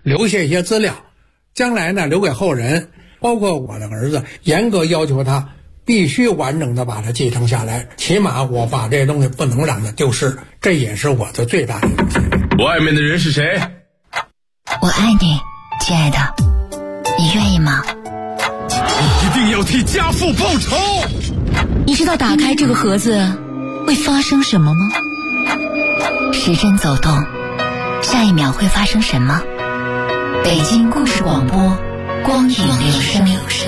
留下一些资料，将来呢留给后人，包括我的儿子，严格要求他必须完整的把它继承下来，起码我把这东西不能让它丢失，这也是我的最大的勇气。 外面的人是谁？ 我爱你，亲爱的，你愿意吗？ 你一定要替家父报仇！ 你知道打开这个盒子会发生什么吗？时针走动，下一秒会发生什么？北京故事广播，光影留声。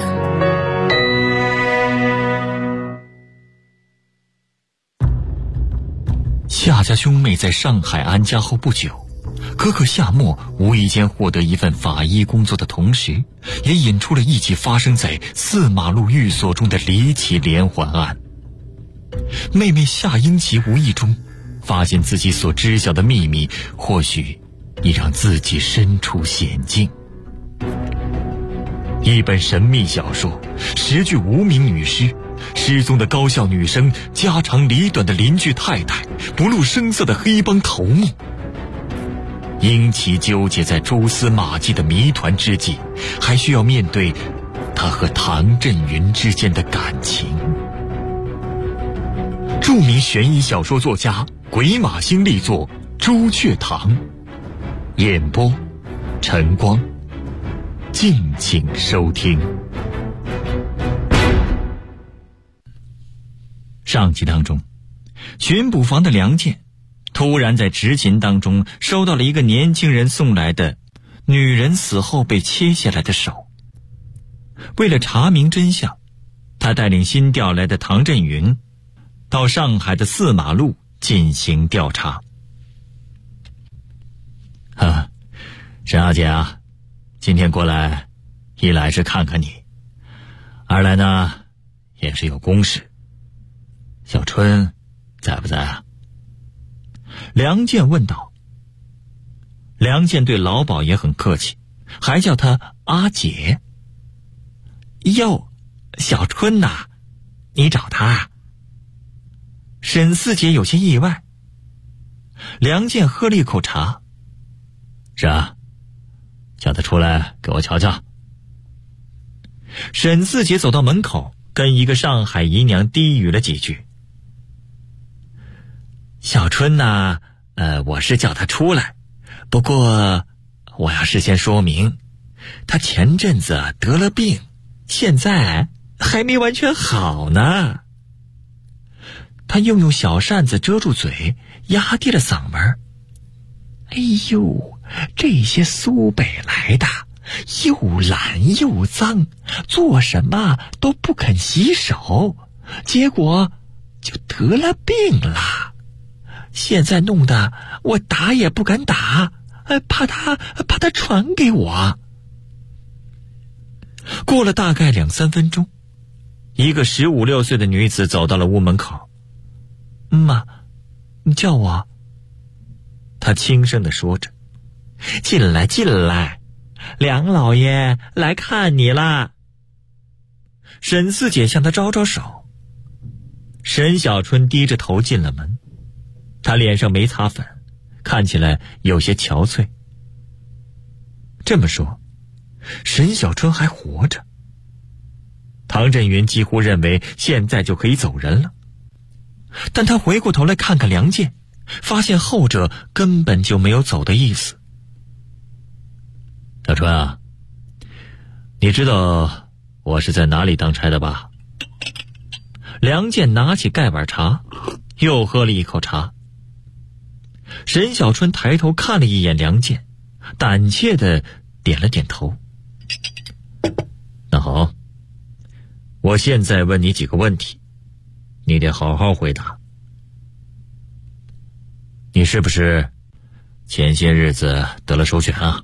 夏家兄妹在上海安家后不久，哥哥夏沫无意间获得一份法医工作的同时，也引出了一起发生在4马路寓所中的离奇连环案。妹妹夏英奇无意中发现自己所知晓的秘密，或许已让自己身处险境。一本神秘小说，10具无名女尸，失踪的高校女生，家长里短的邻居太太，不露声色的黑帮头目。英奇纠结在蛛丝马迹的谜团之际，还需要面对他和唐振云之间的感情。著名悬疑小说作家鬼马星力作《朱雀堂》，演播晨光，敬请收听。上集当中，巡捕房的梁健突然在执勤当中收到了一个年轻人送来的女人死后被切下来的手。为了查明真相，他带领新调来的唐振云到上海的4马路进行调查。沈小姐啊，今天过来，一来是看看你，二来呢也是有公事。小春在不在啊？梁健问道。梁健对老鸨也很客气，还叫他阿姐。哟，小春呐，你找他啊？沈四姐有些意外。梁健喝了一口茶。是啊，叫他出来给我瞧瞧。沈四姐走到门口，跟一个上海姨娘低语了几句。小春呐，我是叫他出来，不过我要事先说明，他前阵子得了病，现在还没完全好呢。他又用小扇子遮住嘴，压低了嗓门。哎呦，这些苏北来的又懒又脏，做什么都不肯洗手，结果就得了病了。现在弄得我打也不敢打，怕他传给我。过了大概2、3分钟，一个15、16岁的女子走到了屋门口。妈，你叫我。她轻声地说着。进来进来，梁老爷来看你啦。沈四姐向她招招手。沈小春低着头进了门，她脸上没擦粉，看起来有些憔悴。这么说，沈小春还活着。唐振云几乎认为现在就可以走人了，但他回过头来看看梁健，发现后者根本就没有走的意思。小春啊，你知道我是在哪里当差的吧？梁健拿起盖碗茶，又喝了一口茶。沈小春抬头看了一眼梁健，胆怯地点了点头。那好，我现在问你几个问题，你得好好回答。你是不是前些日子得了首选啊？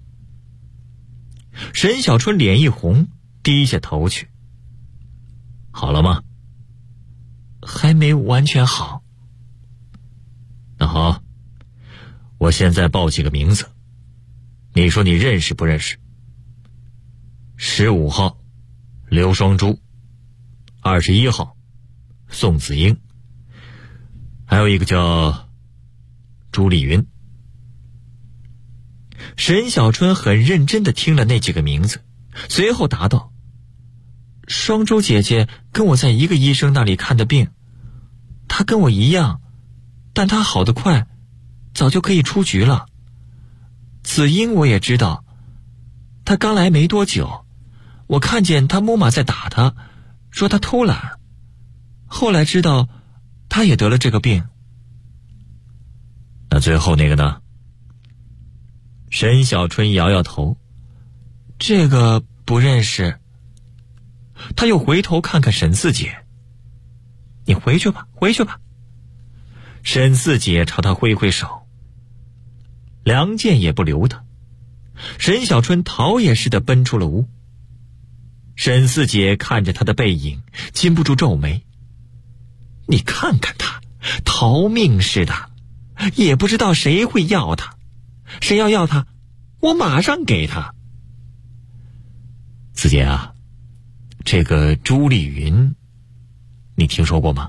沈小春脸一红，低下头去。好了吗？还没完全好。那好，我现在报几个名字，你说你认识不认识？15号刘双珠，21号宋子英，还有一个叫朱丽云。 沈小春很认真地听了那几个名字，随后答道：双周姐姐跟我在一个医生那里看的病，她跟我一样，但她好得快，早就可以出局了。子英我也知道，她刚来没多久，我看见她木马在打她，说她偷懒，后来知道她也得了这个病。那最后那个呢？沈小春摇摇头，这个不认识。他又回头看看沈四姐，你回去吧，回去吧。沈四姐朝他挥挥手，梁健也不留他。沈小春逃也似的奔出了屋。沈四姐看着他的背影，禁不住皱眉。你看看他，逃命似的，也不知道谁会要他，谁要他，我马上给他。四姐啊，这个朱丽云，你听说过吗？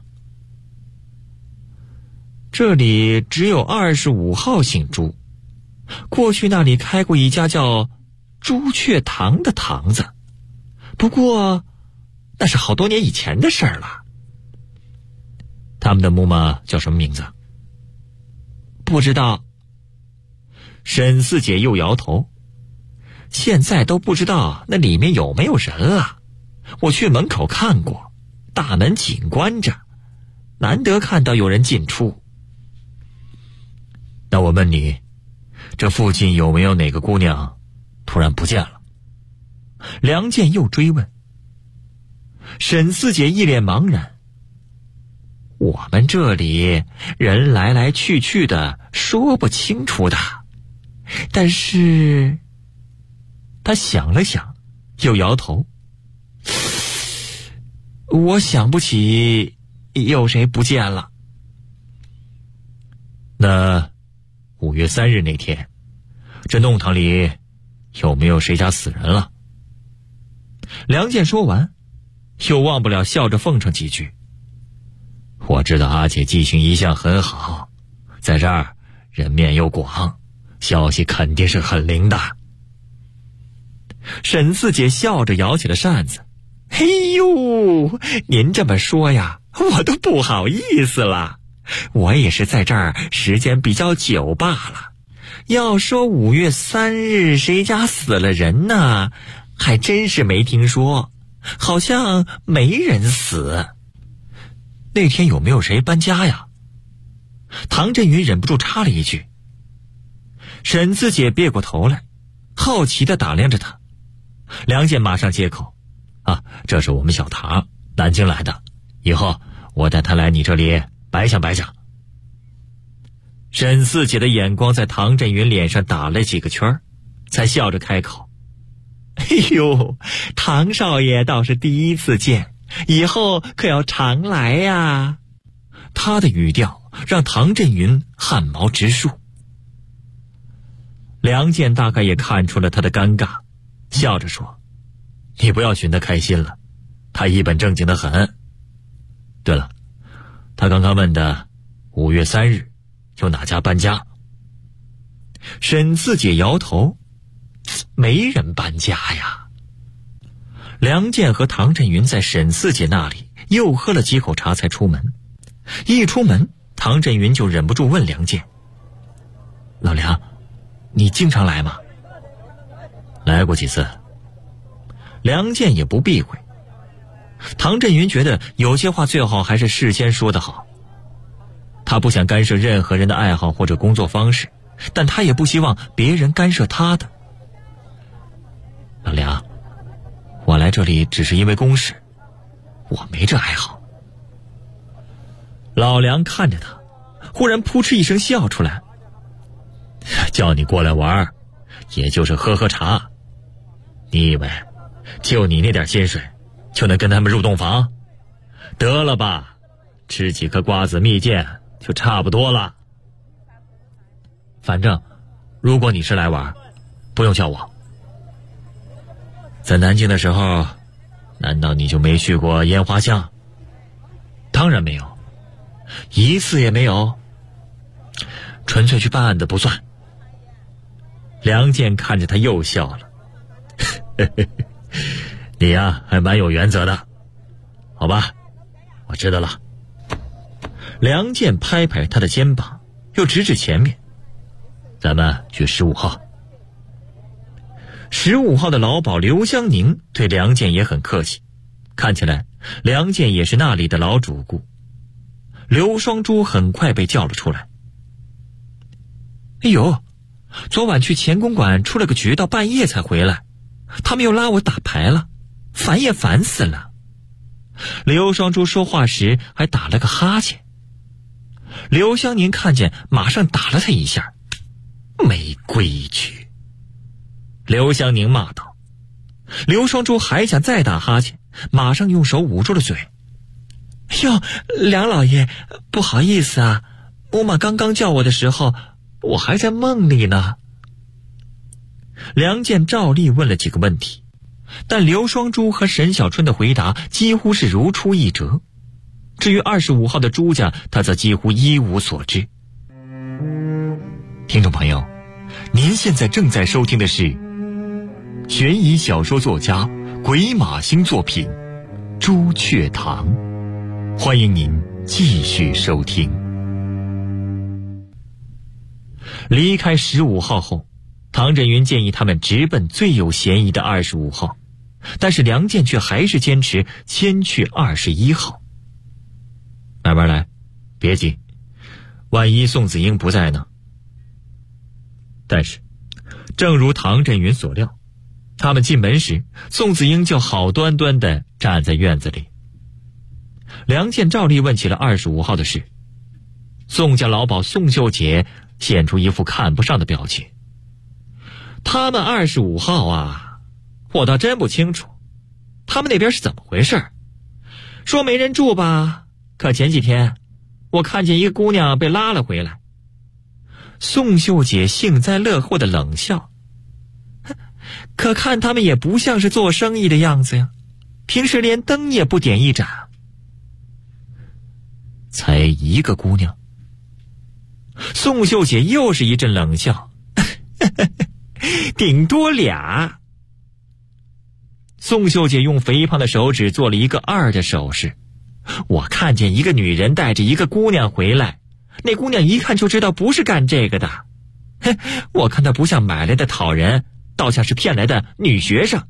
这里只有25号姓朱，过去那里开过一家叫朱雀堂的堂子，不过那是好多年以前的事儿了。他们的木马叫什么名字？不知道。沈四姐又摇头，现在都不知道那里面有没有人了。我去门口看过，大门紧关着，难得看到有人进出。那我问你，这附近有没有哪个姑娘突然不见了？梁健又追问。沈四姐一脸茫然，我们这里人来来去去的，说不清楚的。但是他想了想，又摇头，我想不起有谁不见了。那5月3日那天，这弄堂里有没有谁家死人了？梁健说完，又忘不了笑着奉上几句。我知道阿姐记性一向很好，在这儿人面又广，消息肯定是很灵的。沈四姐笑着摇起了扇子，嘿呦，您这么说呀，我都不好意思了。我也是在这儿时间比较久罢了。要说5月3日谁家死了人呢，还真是没听说，好像没人死。那天有没有谁搬家呀？唐振云忍不住插了一句。沈四姐别过头来，好奇地打量着他。梁健马上接口，这是我们小唐，南京来的，以后我带他来你这里白相白相。沈四姐的眼光在唐振云脸上打了几个圈，才笑着开口，哎呦，唐少爷倒是第一次见，以后可要常来呀。他的语调让唐振云汗毛直竖。梁健大概也看出了他的尴尬，笑着说，你不要寻他开心了，他一本正经的很。对了，他刚刚问的5月3日有哪家搬家？沈四姐摇头，没人搬家呀。梁健和唐振云在沈四姐那里又喝了几口茶才出门。一出门，唐振云就忍不住问梁健，老梁，你经常来吗？来过几次。梁健也不避讳。唐振云觉得有些话最好还是事先说得好。他不想干涉任何人的爱好或者工作方式，但他也不希望别人干涉他的。老梁，我来这里只是因为公事，我没这爱好。老梁看着他，忽然扑哧一声笑出来，叫你过来玩，也就是喝喝茶。你以为就你那点薪水就能跟他们入洞房？得了吧，吃几颗瓜子蜜饯就差不多了。反正如果你是来玩，不用叫我。在南京的时候，难道你就没去过烟花巷？当然没有，一次也没有。纯粹去办案的不算。 梁健看着他又笑了。你呀，还蛮有原则的。好吧，我知道了。梁健拍拍他的肩膀，又指指前面，咱们去15号。15号的老鸨刘香凝对梁健也很客气，看起来梁健也是那里的老主顾。刘双珠很快被叫了出来。哎呦，昨晚去钱公馆出了个局，到半夜才回来，他们又拉我打牌了，烦也烦死了。刘双珠说话时还打了个哈欠。刘香凝看见，马上打了他一下。没规矩！刘香凝骂道。刘双珠还想再打哈欠，马上用手捂住了嘴。哟，梁老爷，不好意思啊，嬷妈刚刚叫我的时候，我还在梦里呢。梁健照例问了几个问题，但刘双珠和沈小春的回答几乎是如出一辙。至于25号的朱家，他则几乎一无所知。听众朋友，您现在正在收听的是悬疑小说作家鬼马星作品《朱雀堂》，欢迎您继续收听。离开15号后，唐振云建议他们直奔最有嫌疑的25号，但是梁健却还是坚持先去21号。慢慢来，别急，万一宋子英不在呢？但是正如唐振云所料，他们进门时，宋子英就好端端地站在院子里。梁健照例问起了25号的事，宋家老鸨宋秀姐现出一副看不上的表情。他们25号啊，我倒真不清楚，他们那边是怎么回事？说没人住吧，可前几天我看见一个姑娘被拉了回来。宋秀姐幸灾乐祸的冷笑，可看他们也不像是做生意的样子呀，平时连灯也不点一盏。才一个姑娘？宋秀姐又是一阵冷笑，顶多俩。宋秀姐用肥胖的手指做了一个2的手势。我看见一个女人带着一个姑娘回来，那姑娘一看就知道不是干这个的。我看她不像买来的讨人，倒像是骗来的女学生。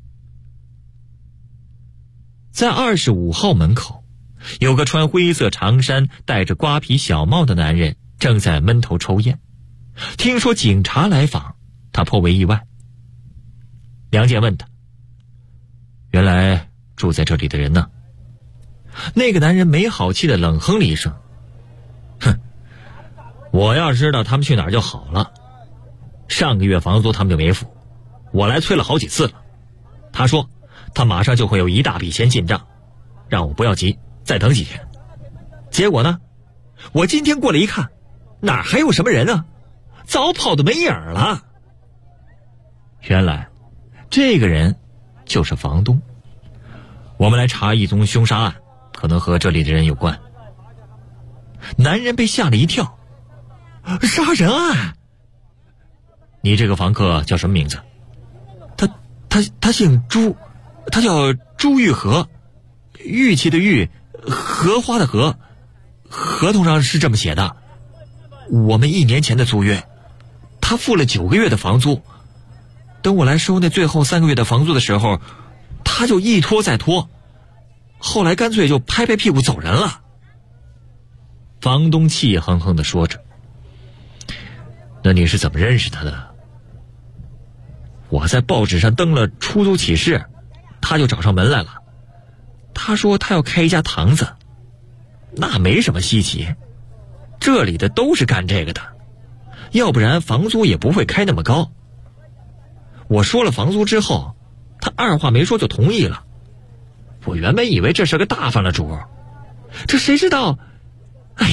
在25号门口，有个穿灰色长衫戴着瓜皮小帽的男人正在闷头抽烟。听说警察来访，他颇为意外。梁健问他，原来住在这里的人呢？那个男人没好气的冷哼了一声，哼，我要知道他们去哪儿就好了。上个月房租他们就没付，我来催了好几次了。他说他马上就会有一大笔钱进账，让我不要急，再等几天。结果呢，我今天过来一看，哪儿还有什么人啊，早跑得没影儿了。原来这个人就是房东。我们来查一宗凶杀案，可能和这里的人有关。男人被吓了一跳，杀人案？你这个房客叫什么名字？他姓朱，他叫朱玉和，玉器的玉，荷花的荷，合同上是这么写的。我们1年前的租约，他付了9个月的房租，等我来收那最后3个月的房租的时候，他就一拖再拖，后来干脆就拍拍屁股走人了。房东气哼哼地说着。那你是怎么认识他的？我在报纸上登了出租启事，他就找上门来了。他说他要开一家堂子，那没什么稀奇，这里的都是干这个的，要不然房租也不会开那么高。我说了房租之后，他二话没说就同意了。我原本以为这是个大方的主，这谁知道，哎，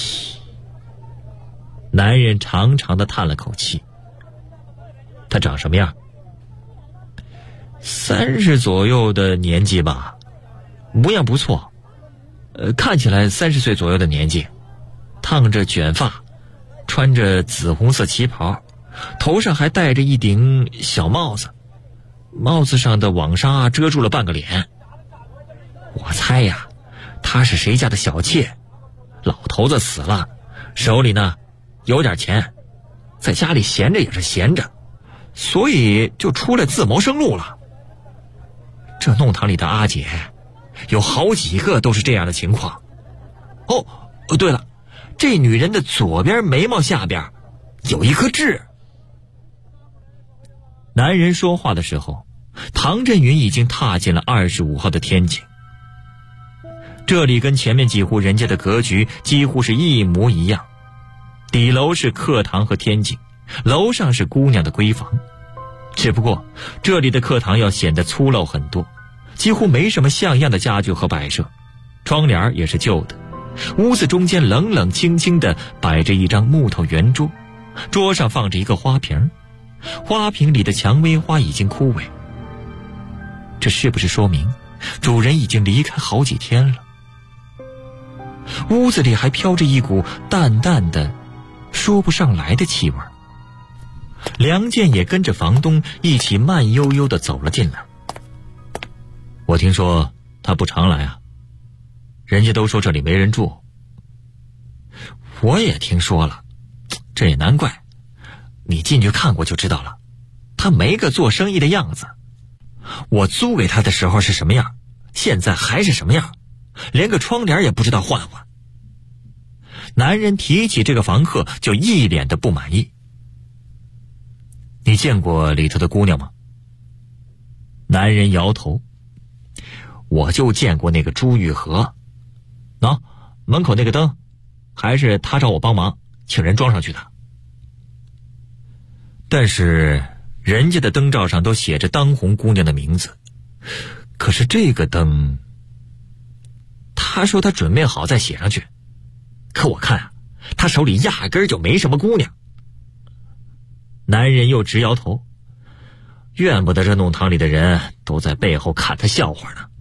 男人长长的叹了口气。他长什么样？30左右的年纪吧，模样不错，看起来30岁左右的年纪，烫着卷发，穿着紫红色旗袍， 头上还戴着一顶小帽子，帽子上的网纱遮住了半个脸。我猜呀，他是谁家的小妾，老头子死了，手里呢有点钱，在家里闲着也是闲着，所以就出来自谋生路了。这弄堂里的阿姐有好几个都是这样的情况。哦，对了，这女人的左边眉毛下边有一颗痣。男人说话的时候，唐振云已经踏进了25号的天井。这里跟前面几户人家的格局几乎是一模一样，底楼是客堂和天井，楼上是姑娘的闺房。只不过这里的客堂要显得粗陋很多，几乎没什么像样的家具和摆设，窗帘也是旧的。屋子中间冷冷清清地摆着一张木头圆桌，桌上放着一个花瓶，花瓶里的蔷薇花已经枯萎。这是不是说明主人已经离开好几天了？屋子里还飘着一股淡淡的说不上来的气味。梁健也跟着房东一起慢悠悠地走了进来。我听说他不常来啊，人家都说这里没人住。我也听说了，这也难怪，你进去看过就知道了，他没个做生意的样子。我租给他的时候是什么样，现在还是什么样，连个窗帘也不知道换换。男人提起这个房客就一脸的不满意。你见过里头的姑娘吗？男人摇头。我就见过那个朱玉和，门口那个灯还是他找我帮忙请人装上去的。但是人家的灯罩上都写着当红姑娘的名字，可是这个灯他说他准备好再写上去，可我看啊，他手里压根儿就没什么姑娘。男人又直摇头，怨不得这弄堂里的人都在背后看他笑话呢。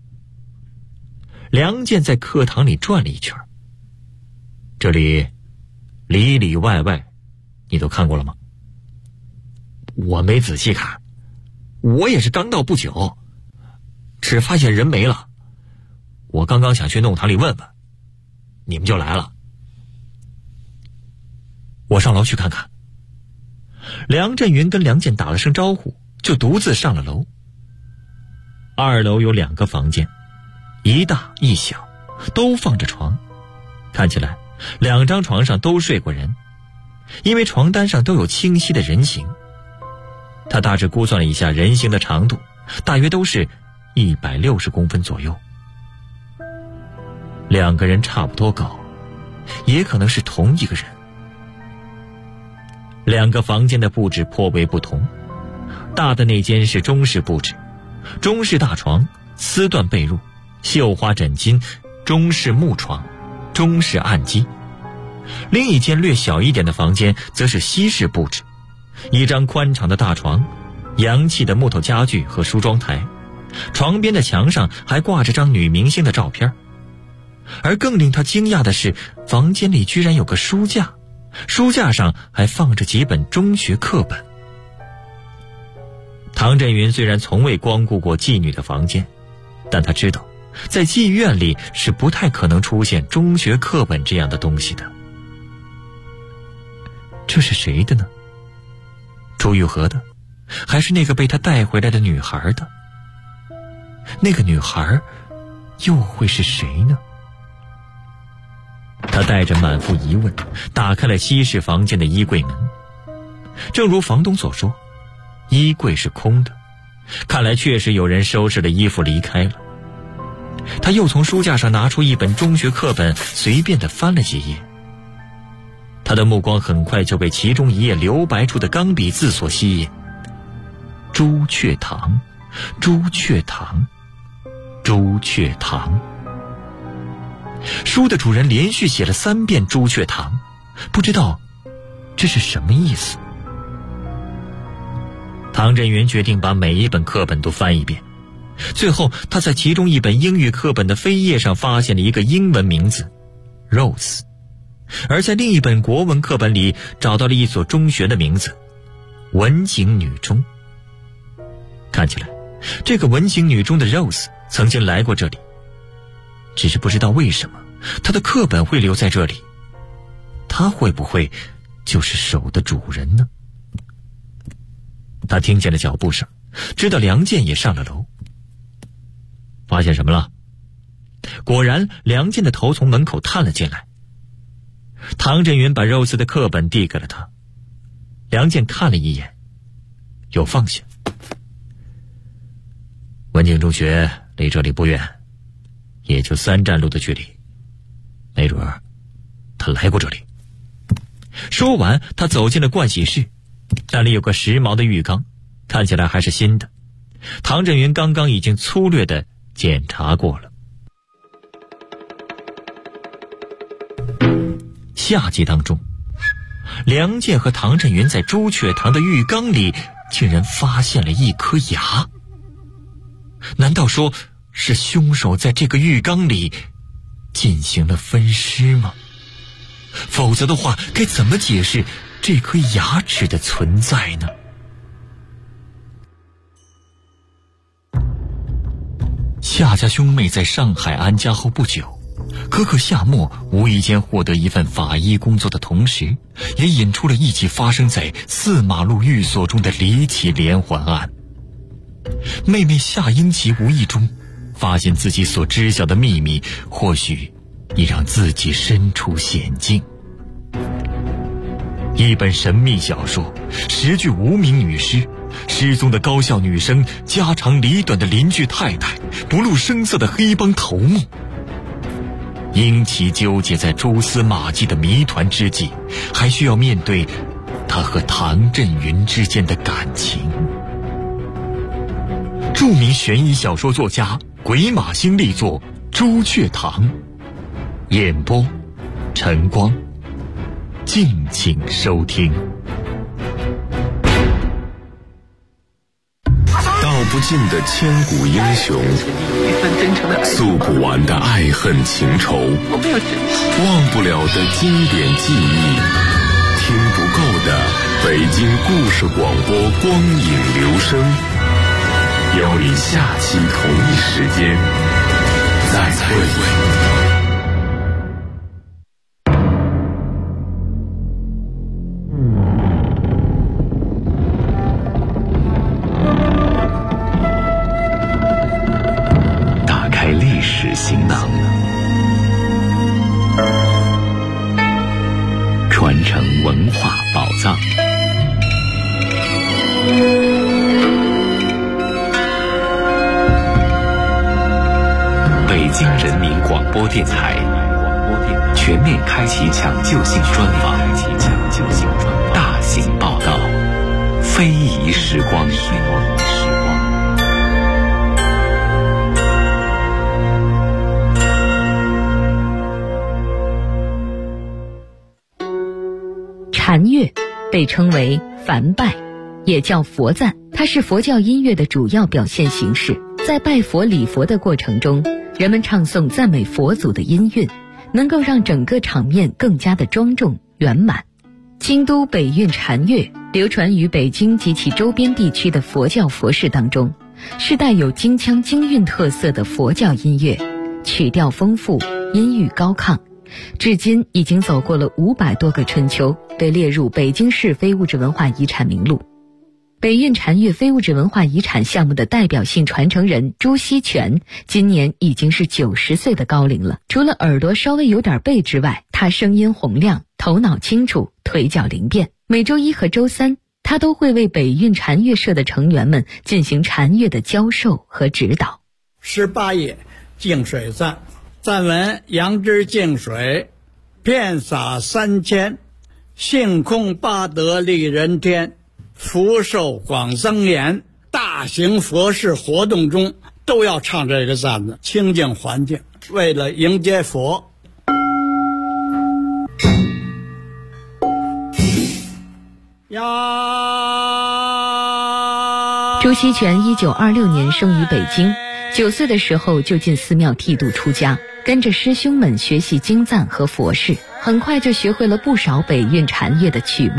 梁健在客堂里转了一圈，这里里里外外你都看过了吗？我没仔细看，我也是刚到不久，只发现人没了。我刚刚想去弄堂里问问，你们就来了。我上楼去看看。梁振云跟梁健打了声招呼，就独自上了楼。2楼有2个房间，一大一小，都放着床，看起来2张床上都睡过人，因为床单上都有清晰的人形。他大致估算了一下人形的长度，大约都是160公分左右。2个人差不多高，也可能是同一个人。2个房间的布置颇为不同，大的那间是中式布置，中式大床，丝缎被褥，绣花枕巾，中式木床，中式案几。另一间略小一点的房间则是西式布置，一张宽敞的大床，洋气的木头家具和梳妆台，床边的墙上还挂着张女明星的照片。而更令他惊讶的是，房间里居然有个书架，书架上还放着几本中学课本。唐振云虽然从未光顾过妓女的房间，但他知道在妓院里是不太可能出现中学课本这样的东西的。这是谁的呢？朱玉和的，还是那个被他带回来的女孩的？那个女孩又会是谁呢？他带着满腹疑问打开了西式房间的衣柜门。正如房东所说，衣柜是空的，看来确实有人收拾了衣服离开了。他又从书架上拿出一本中学课本，随便地翻了几页。他的目光很快就被其中一页留白处的钢笔字所吸引：朱雀堂，朱雀堂，朱雀堂。书的主人连续写了3遍朱雀堂，不知道这是什么意思。唐振云决定把每一本课本都翻一遍，最后他在其中一本英语课本的扉页上发现了一个英文名字 Rose， 而在另一本国文课本里找到了一所中学的名字文景女中。看起来这个文景女中的 Rose 曾经来过这里，只是不知道为什么她的课本会留在这里。她会不会就是手的主人呢？他听见了脚步声，知道梁健也上了楼。发现什么了？果然梁健的头从门口探了进来。唐振云把 Rose 的课本递给了他，梁健看了一眼又放下。文景中学离这里不远，也就3站路的距离，没准他来过这里。说完他走进了盥洗室，那里有个时髦的浴缸，看起来还是新的。唐振云刚刚已经粗略地检查过了。夏季当中，梁健和唐振云在朱雀堂的浴缸里竟然发现了一颗牙。难道说是凶手在这个浴缸里进行了分尸吗？否则的话，该怎么解释这颗牙齿的存在呢？夏家兄妹在上海安家后不久，哥哥夏沫无意间获得一份法医工作的同时，也引出了一起发生在4马路寓所中的离奇连环案。妹妹夏英奇无意中发现自己所知晓的秘密，或许已让自己身处险境。一本神秘小说，10具无名女尸，失踪的高校女生，家长里短的邻居太太，不露声色的黑帮头目。英奇纠结在蛛丝马迹的谜团之际，还需要面对他和唐振云之间的感情。著名悬疑小说作家鬼马星力作《朱雀堂》，演播晨光，敬请收听。 道不尽的千古英雄，诉不完的爱恨情仇，忘不了的经典记忆，听不够的北京故事广播光影留声。邀你下期同一时间再会。 打开历史行囊，传承文化宝藏。北京人民广播电台全面开启抢救性专访，大型报道，非遗时光。 禅乐被称为梵拜，也叫佛赞，它是佛教音乐的主要表现形式。在拜佛礼佛的过程中，人们唱诵赞美佛祖的音韵，能够让整个场面更加的庄重圆满。京都北韵禅乐流传于北京及其周边地区的佛教佛事当中，是带有京腔京韵特色的佛教音乐，曲调丰富，音域高亢，至今已经走过了500多个春秋，被列入北京市非物质文化遗产名录。北韵禅乐非物质文化遗产项目的代表性传承人朱锡全今年已经是90岁的高龄了。除了耳朵稍微有点背之外，他声音洪亮，头脑清楚，腿脚灵便。每周1和周3，他都会为北韵禅乐社的成员们进行禅乐的教授和指导。 18页净水赞，赞文：杨枝净水，遍洒3000，性空八德利人天，福寿广增延。大型佛事活动中都要唱这个赞子，清净环境，为了迎接佛。 朱锡全1926年生于北京，9岁的时候就进寺庙剃度出家，跟着师兄们学习经赞和佛事，很快就学会了不少北韵禅乐的曲目。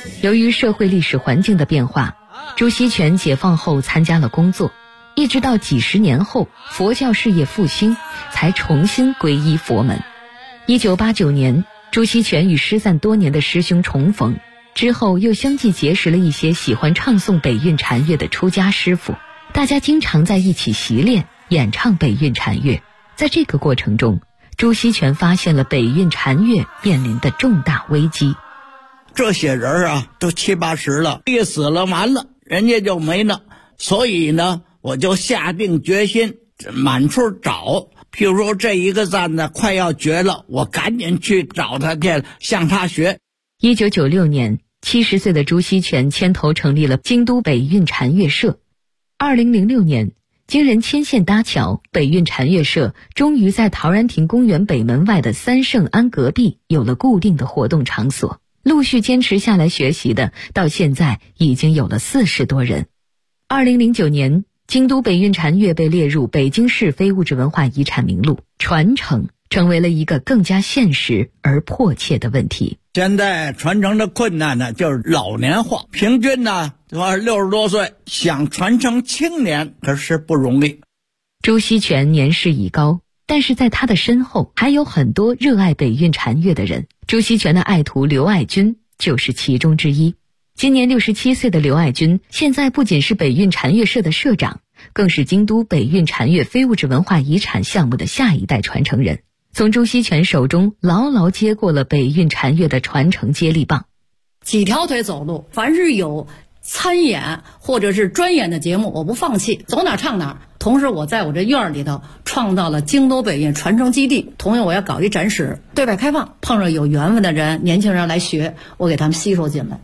由于社会历史环境的变化，朱锡全解放后参加了工作，一直到几十年后佛教事业复兴，才重新皈依佛门。1989年，朱锡全与失散多年的师兄重逢，之后又相继结识了一些喜欢唱诵北韵禅乐的出家师傅，大家经常在一起习练演唱北韵禅乐。在这个过程中，朱锡全发现了北韵禅乐面临的重大危机。 这些人啊，都70、80了，一死了完了，人家就没了。所以呢，我就下定决心满处找。譬如说这一个赞呢快要绝了，我赶紧去找他去，向他学。 1996年，70岁的朱锡全牵头成立了京都北韵禅乐社。2006年，经人牵线搭桥，北韵禅乐社终于在陶然亭公园北门外的三圣庵隔壁有了固定的活动场所。陆续坚持下来学习的，到现在已经有了40多人。2009年，京都北韵禅乐被列入北京市非物质文化遗产名录，传承成为了一个更加现实而迫切的问题。 现在传承的困难呢，就是老年化，平均呢60多岁，想传承青年可是不容易。 朱锡全年事已高，但是在他的身后还有很多热爱北韵禅乐的人。朱锡全的爱徒刘爱军就是其中之一。今年67岁的刘爱军，现在不仅是北韵禅乐社的社长，更是京都北韵禅乐非物质文化遗产项目的下一代传承人，从朱锡全手中牢牢接过了北韵禅乐的传承接力棒。 几条腿走路，凡是有参演或者是专演的节目，我不放弃，走哪唱哪。同时我在我这院里头创造了京都北韵传承基地，同样我要搞一展示，对外开放，碰上有缘分的人，年轻人来学，我给他们吸收进来。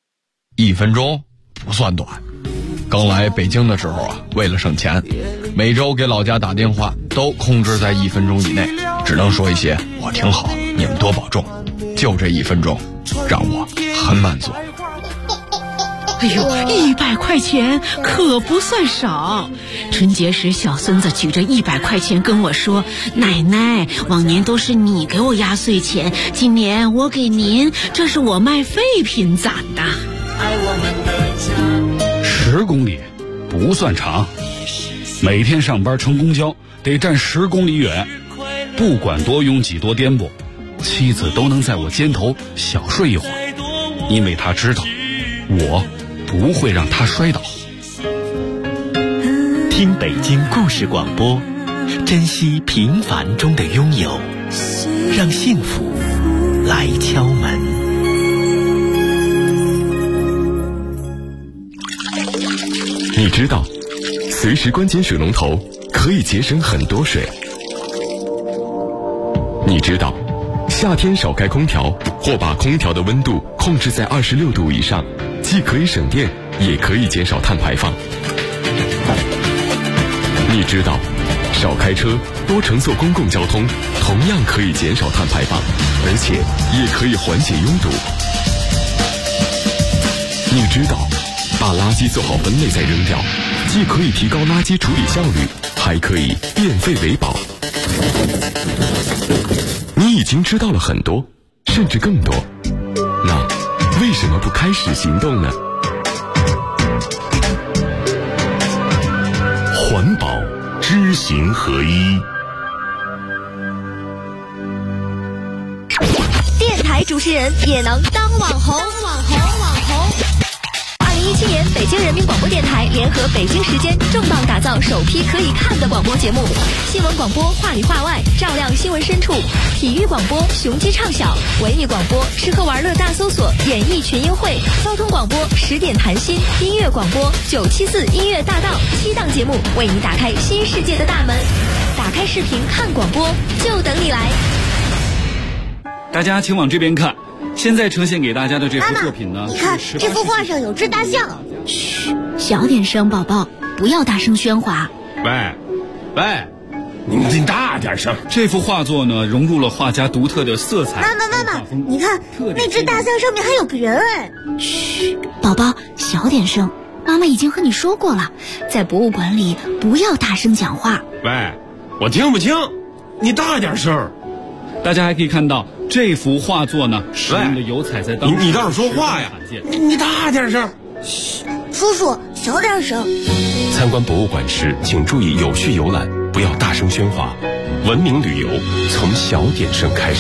1分钟不算短，刚来北京的时候啊，为了省钱，每周给老家打电话都控制在1分钟以内，只能说一些我挺好，你们多保重，就这1分钟让我很满足。 哎呦，100块钱可不算少。春节时小孙子举着100块钱跟我说，奶奶，往年都是你给我压岁钱，今年我给您，这是我卖废品攒的。 10公里不算长，每天上班乘公交得站10公里远，不管多拥挤多颠簸，妻子都能在我肩头小睡一会儿，因为她知道我不会让她摔倒。 听北京故事广播，珍惜平凡中的拥有，让幸福来敲门。 你知道，随时关紧水龙头可以节省很多水。你知道，夏天少开空调或把空调的温度控制在26度以上，既可以省电，也可以减少碳排放。你知道，少开车，多乘坐公共交通，同样可以减少碳排放，而且也可以缓解拥堵。你知道，把垃圾做好分类再扔掉，既可以提高垃圾处理效率，还可以变废为宝。你已经知道了很多，甚至更多，那为什么不开始行动呢？环保知行合一。 电台主持人也能当网红。2017年，北京人民广播电台联合北京时间重磅打造首批可以看的广播节目：新闻广播话里话外，照亮新闻深处；体育广播雄鸡唱晓；文艺广播吃喝玩乐大搜索，演艺群英会；交通广播10点谈心；音乐广播974音乐大道，7档节目为你打开新世界的大门。打开视频看广播，就等你来。 大家请往这边看，现在呈现给大家的这幅作品呢， 你看这幅画上有只大象。 嘘，小点声，宝宝，不要大声喧哗。 喂，你大点声。这幅画作呢，融入了画家独特的色彩。 妈妈，你看那只大象上面还有个人哎。 嘘，宝宝，小点声。妈妈已经和你说过了，在博物馆里不要大声讲话。 喂，我听不清，你大点声。 大家还可以看到这幅画作呢，使用的油彩在当时你倒是说话呀！你大点声。 叔叔，小点声。 参观博物馆时，请注意有序游览，不要大声喧哗。文明旅游从小点声开始。